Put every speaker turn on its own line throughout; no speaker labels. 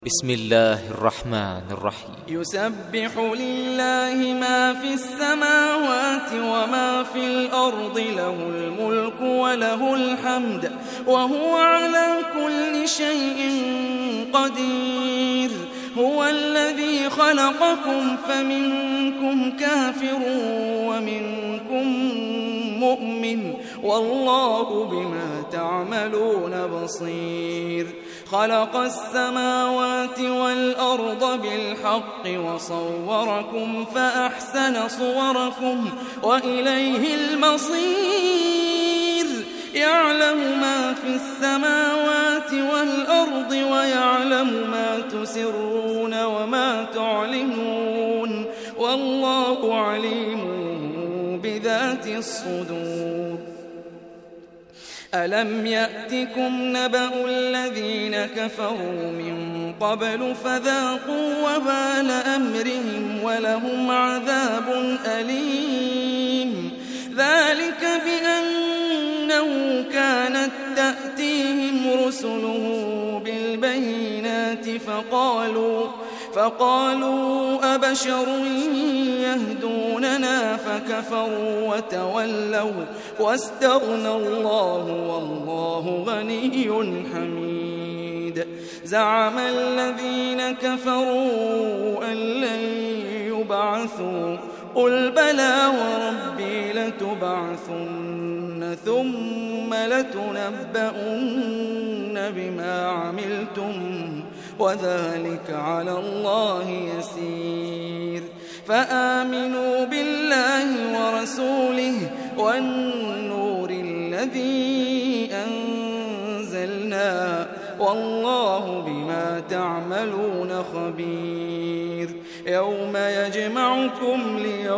بسم الله الرحمن الرحيم
يسبح لله ما في السماوات وما في الأرض له الملك وله الحمد وهو على كل شيء قدير هو الذي خلقكم فمنكم كافر ومنكم مؤمن والله بما تعملون بصير خلق السماوات والأرض بالحق وصوركم فأحسن صوركم وإليه المصير يعلم ما في السماوات والأرض ويعلم ما تسرون وما تعلنون والله عليم بذات الصدور ألم يأتكم نبأ الذين كفروا من قبل فذاقوا وبال أمرهم ولهم عذاب أليم ذلك بأنه كانت تأتيهم رسله بالبينات فقالوا أبشر يهدوننا فكفروا وتولوا واستغنى الله والله غني حميد زعم الذين كفروا أن لن يبعثوا قل بلى وربي لتبعثن ثم لتنبؤن بما عملتم وذلك على الله يسير فآمنوا بالله ورسوله والنور الذي أنزلنا والله بما تعملون خبير يوم يجمعكم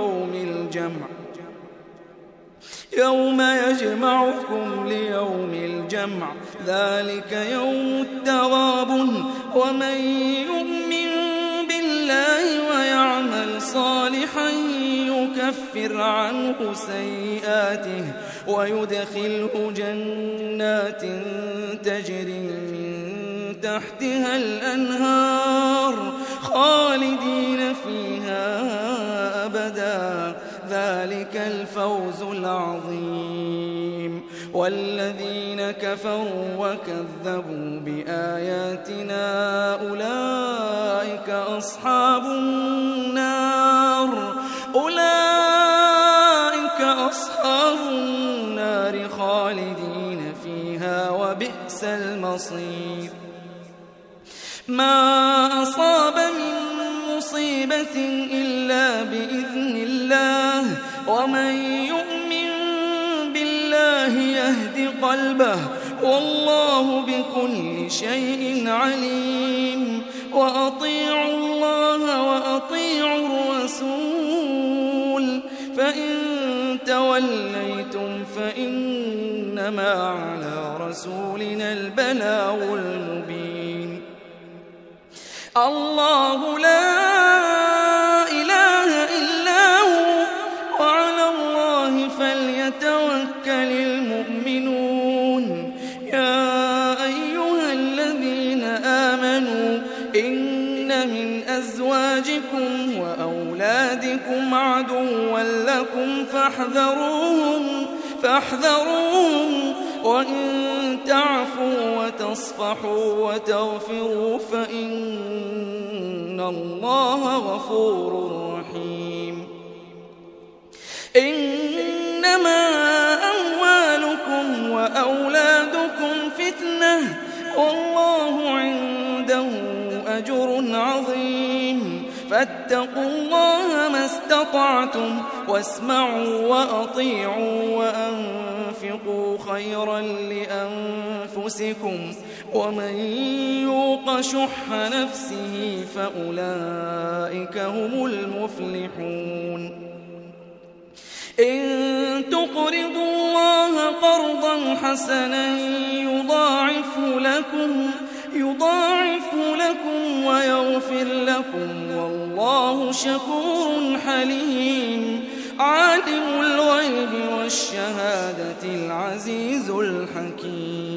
ليوم الجمع ذلك يوم التغابن ومن يؤمن بالله ويعمل صالحا يكفر عنه سيئاته ويدخله جنات تجري من تحتها الأنهار خالدين فيها أبدا ذلك الفوز العظيم والذين كفروا وكذبوا بآياتنا أولئك أصحاب النار خالدين فيها وبئس المصير ما أصاب من مصيبة إلا بإذن الله ومن يؤمن بالله يهد قلبه والله بكل شيء عليم وأطيعوا الله وأطيعوا الرسول فإن توليتم فإنما على رسولنا البلاغ المبين الله لا إله إلا هو وعلى الله فليتوكل المؤمنون يا أيها الذين آمنوا إن من أزواجكم وأولادكم عدوا لكم فاحذروهم وإن تعفوا وتصفحوا وتغفروا فإن الله غفور رحيم إنما أموالكم وأولادكم فتنة والله عنده أجر عظيم فاتقوا الله ما استطعتم واسمعوا وأطيعوا وأنفقوا خيرا لأنفسكم ومن يوق شح نفسه فأولئك هم المفلحون إن تقرضوا الله قرضا حسنا يضاعفه لكم ويغفر لكم والله شكور حليم عالم الغيب والشهادة العزيز الحكيم